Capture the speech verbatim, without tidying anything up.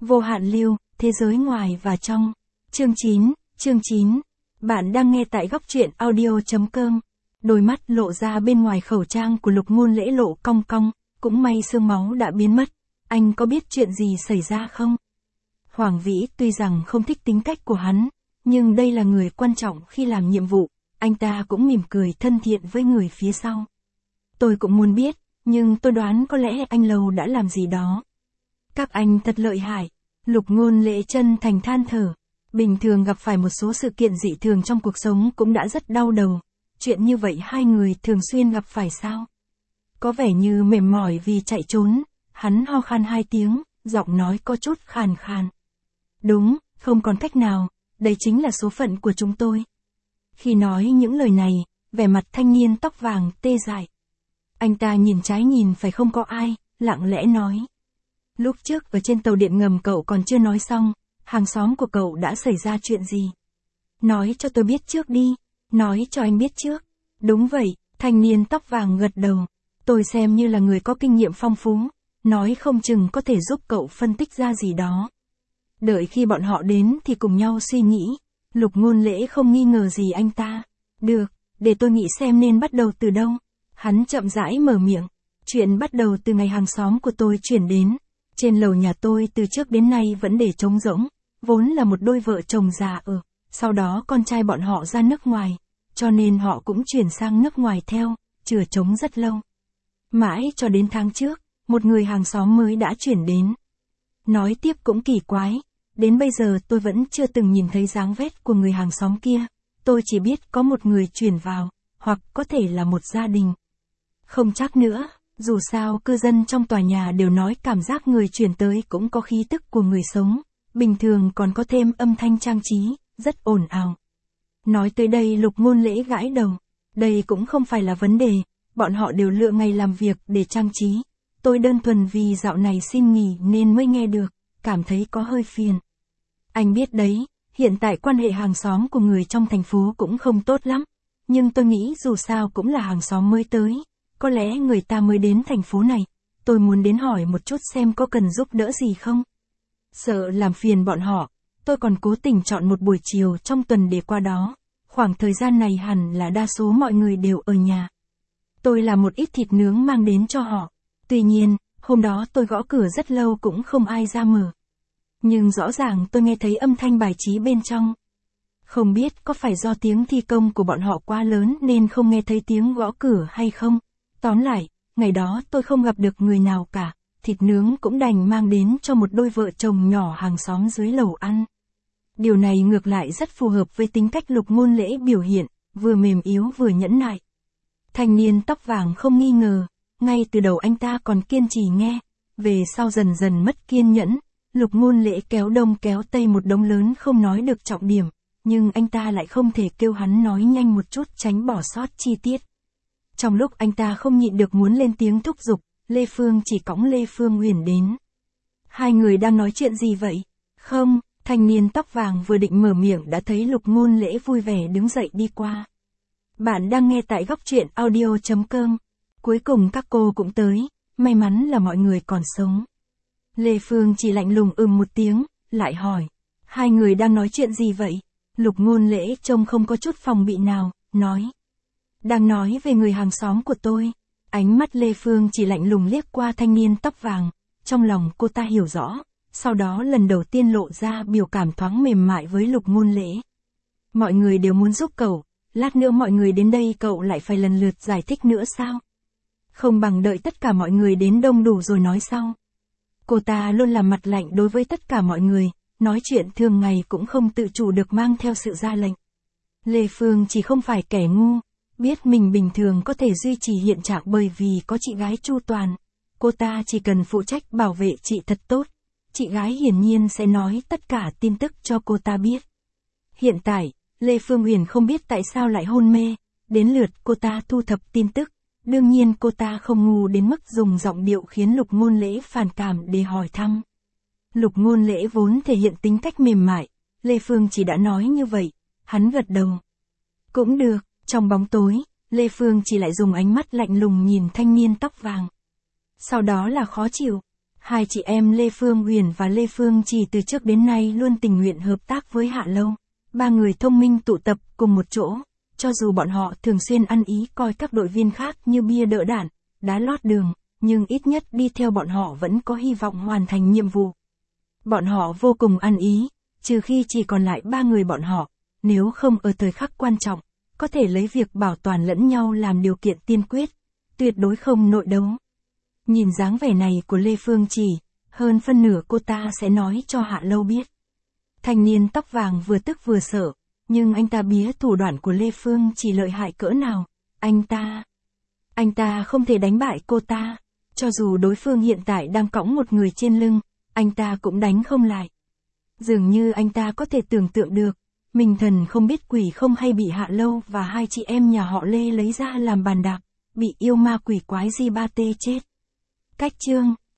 Vô hạn lưu, thế giới ngoài và trong. Chương chín, chương chín. Bạn đang nghe tại góc truyện audio.com. Đôi mắt lộ ra bên ngoài khẩu trang của Lục Ngôn Lễ lộ cong cong, cũng may xương máu đã biến mất. Anh có biết chuyện gì xảy ra không? Hoàng Vĩ tuy rằng không thích tính cách của hắn, nhưng đây là người quan trọng khi làm nhiệm vụ, anh ta cũng mỉm cười thân thiện với người phía sau. Tôi cũng muốn biết, nhưng tôi đoán có lẽ anh Lầu đã làm gì đó. Các anh thật lợi hại. Lục Ngôn Lễ chân thành than thở. Bình thường gặp phải một số sự kiện dị thường trong cuộc sống cũng đã rất đau đầu. Chuyện như vậy hai người thường xuyên gặp phải sao? Có vẻ như mệt mỏi vì chạy trốn, hắn ho khan hai tiếng, giọng nói có chút khàn khàn. Đúng, không còn cách nào, đây chính là số phận của chúng tôi. Khi nói những lời này, vẻ mặt thanh niên tóc vàng tê dại. Anh ta nhìn trái nhìn phải không có ai, lặng lẽ nói. Lúc trước ở trên tàu điện ngầm cậu còn chưa nói xong, hàng xóm của cậu đã xảy ra chuyện gì? Nói cho tôi biết trước đi, nói cho anh biết trước. Đúng vậy, thanh niên tóc vàng gật đầu. Tôi xem như là người có kinh nghiệm phong phú, nói không chừng có thể giúp cậu phân tích ra gì đó. Đợi khi bọn họ đến thì cùng nhau suy nghĩ. Lục Ngôn Lễ không nghi ngờ gì anh ta. Được, để tôi nghĩ xem nên bắt đầu từ đâu. Hắn chậm rãi mở miệng. Chuyện bắt đầu từ ngày hàng xóm của tôi chuyển đến. Trên lầu nhà tôi từ trước đến nay vẫn để trống rỗng, vốn là một đôi vợ chồng già ở, sau đó con trai bọn họ ra nước ngoài, cho nên họ cũng chuyển sang nước ngoài theo, chừa trống rất lâu. Mãi cho đến tháng trước, một người hàng xóm mới đã chuyển đến. Nói tiếp cũng kỳ quái, đến bây giờ tôi vẫn chưa từng nhìn thấy dáng vết của người hàng xóm kia, tôi chỉ biết có một người chuyển vào, hoặc có thể là một gia đình. Không chắc nữa. Dù sao cư dân trong tòa nhà đều nói cảm giác người chuyển tới cũng có khí tức của người sống, bình thường còn có thêm âm thanh trang trí, rất ồn ào. Nói tới đây Lục Ngôn Lễ gãi đầu, đây cũng không phải là vấn đề, bọn họ đều lựa ngày làm việc để trang trí. Tôi đơn thuần vì dạo này xin nghỉ nên mới nghe được, cảm thấy có hơi phiền. Anh biết đấy, hiện tại quan hệ hàng xóm của người trong thành phố cũng không tốt lắm, nhưng tôi nghĩ dù sao cũng là hàng xóm mới tới. Có lẽ người ta mới đến thành phố này, tôi muốn đến hỏi một chút xem có cần giúp đỡ gì không. Sợ làm phiền bọn họ, tôi còn cố tình chọn một buổi chiều trong tuần để qua đó, khoảng thời gian này hẳn là đa số mọi người đều ở nhà. Tôi làm một ít thịt nướng mang đến cho họ, tuy nhiên, hôm đó tôi gõ cửa rất lâu cũng không ai ra mở. Nhưng rõ ràng tôi nghe thấy âm thanh bài trí bên trong. Không biết có phải do tiếng thi công của bọn họ quá lớn nên không nghe thấy tiếng gõ cửa hay không. Tóm lại, ngày đó tôi không gặp được người nào cả, thịt nướng cũng đành mang đến cho một đôi vợ chồng nhỏ hàng xóm dưới lầu ăn. Điều này ngược lại rất phù hợp với tính cách Lục Ngôn Lễ biểu hiện, vừa mềm yếu vừa nhẫn nại. Thanh niên tóc vàng không nghi ngờ, ngay từ đầu anh ta còn kiên trì nghe, về sau dần dần mất kiên nhẫn, Lục Ngôn Lễ kéo đông kéo tây một đống lớn không nói được trọng điểm, nhưng anh ta lại không thể kêu hắn nói nhanh một chút tránh bỏ sót chi tiết. Trong lúc anh ta không nhịn được muốn lên tiếng thúc giục, Lê Phương chỉ cõng Lê Phương Huyền đến. Hai người đang nói chuyện gì vậy? Không, thanh niên tóc vàng vừa định mở miệng đã thấy Lục Ngôn Lễ vui vẻ đứng dậy đi qua. Bạn đang nghe tại góc truyện audio.com. Cuối cùng các cô cũng tới, may mắn là mọi người còn sống. Lê Phương chỉ lạnh lùng ừm một tiếng, lại hỏi. Hai người đang nói chuyện gì vậy? Lục Ngôn Lễ trông không có chút phòng bị nào, nói. Đang nói về người hàng xóm của tôi. Ánh mắt Lê Phương chỉ lạnh lùng liếc qua thanh niên tóc vàng, trong lòng cô ta hiểu rõ, sau đó lần đầu tiên lộ ra biểu cảm thoáng mềm mại với Lục Ngôn Lễ. Mọi người đều muốn giúp cậu, lát nữa mọi người đến đây cậu lại phải lần lượt giải thích nữa sao? Không bằng đợi tất cả mọi người đến đông đủ rồi nói sau. Cô ta luôn làm mặt lạnh đối với tất cả mọi người, nói chuyện thường ngày cũng không tự chủ được mang theo sự ra lệnh. Lê Phương chỉ không phải kẻ ngu. Biết mình bình thường có thể duy trì hiện trạng bởi vì có chị gái chu toàn. Cô ta chỉ cần phụ trách bảo vệ chị thật tốt. Chị gái hiển nhiên sẽ nói tất cả tin tức cho cô ta biết. Hiện tại, Lê Phương Huyền không biết tại sao lại hôn mê. Đến lượt cô ta thu thập tin tức. Đương nhiên cô ta không ngu đến mức dùng giọng điệu khiến Lục Ngôn Lễ phản cảm để hỏi thăm. Lục Ngôn Lễ vốn thể hiện tính cách mềm mại. Lê Phương chỉ đã nói như vậy. Hắn gật đầu. Cũng được. Trong bóng tối, Lê Phương chỉ lại dùng ánh mắt lạnh lùng nhìn thanh niên tóc vàng. Sau đó là khó chịu. Hai chị em Lê Phương Huyền và Lê Phương Trì từ trước đến nay luôn tình nguyện hợp tác với Hạ Lâu. Ba người thông minh tụ tập cùng một chỗ, cho dù bọn họ thường xuyên ăn ý coi các đội viên khác như bia đỡ đạn, đá lót đường, nhưng ít nhất đi theo bọn họ vẫn có hy vọng hoàn thành nhiệm vụ. Bọn họ vô cùng ăn ý, trừ khi chỉ còn lại ba người bọn họ, nếu không ở thời khắc quan trọng, có thể lấy việc bảo toàn lẫn nhau làm điều kiện tiên quyết, tuyệt đối không nội đấu. Nhìn dáng vẻ này của Lê Phương Trì, hơn phân nửa cô ta sẽ nói cho Hạ Lâu biết. Thanh niên tóc vàng vừa tức vừa sợ, nhưng anh ta biết thủ đoạn của Lê Phương Trì lợi hại cỡ nào, anh ta... Anh ta không thể đánh bại cô ta, cho dù đối phương hiện tại đang cõng một người trên lưng, anh ta cũng đánh không lại. Dường như anh ta có thể tưởng tượng được, mình thần không biết quỷ không hay bị Hạ Lâu và hai chị em nhà họ Lê lấy ra làm bàn đạp, bị yêu ma quỷ quái Di Ba Tê chết. Cách chương